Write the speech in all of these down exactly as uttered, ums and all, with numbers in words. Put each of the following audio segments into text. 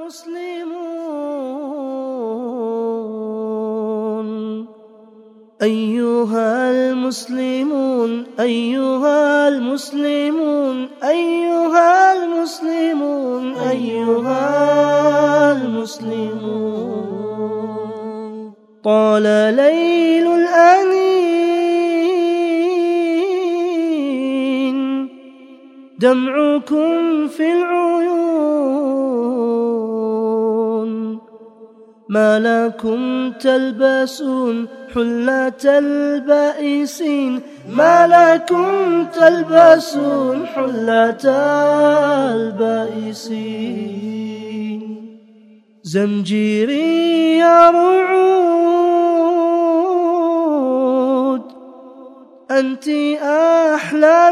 المسلمون أيها المسلمون أيها المسلمون أيها المسلمون أيها المسلمون طال ليل الأنين دمعكم في العيون ما لكم تلبسون حلة البائسين ما لكم تلبسون حلة البائسين زمجيري يا رعود أنت أحلى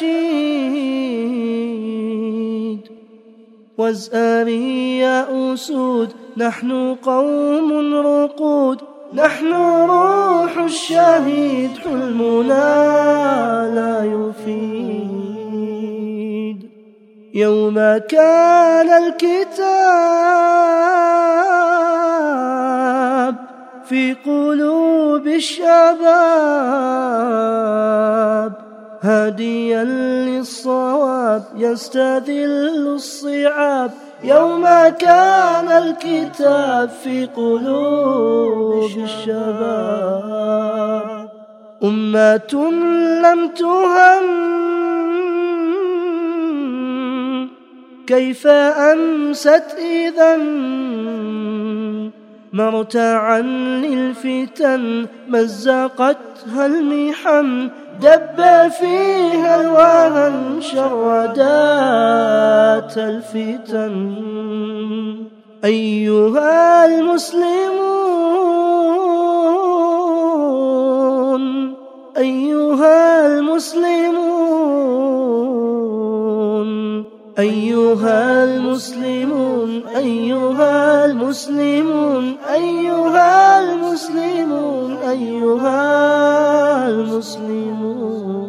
نشيد وازأري يا أسود نحن قوم رقود نحن روح الشهيد حلمنا لا يفيد يوم كان الكتاب في قلوب الشباب هاديا للصواب يستذل الصعاب يوم كان الكتاب في قلوب الشباب أمة لم تهم كيف أمست إذن مرتعا للفتن مزقتها المحن دب فيها الوهن شردات الفتن أيها المسلمون أيها المسلمون أيها المسلمون أيها المسلمون أيها المسلمون أيها المسلمون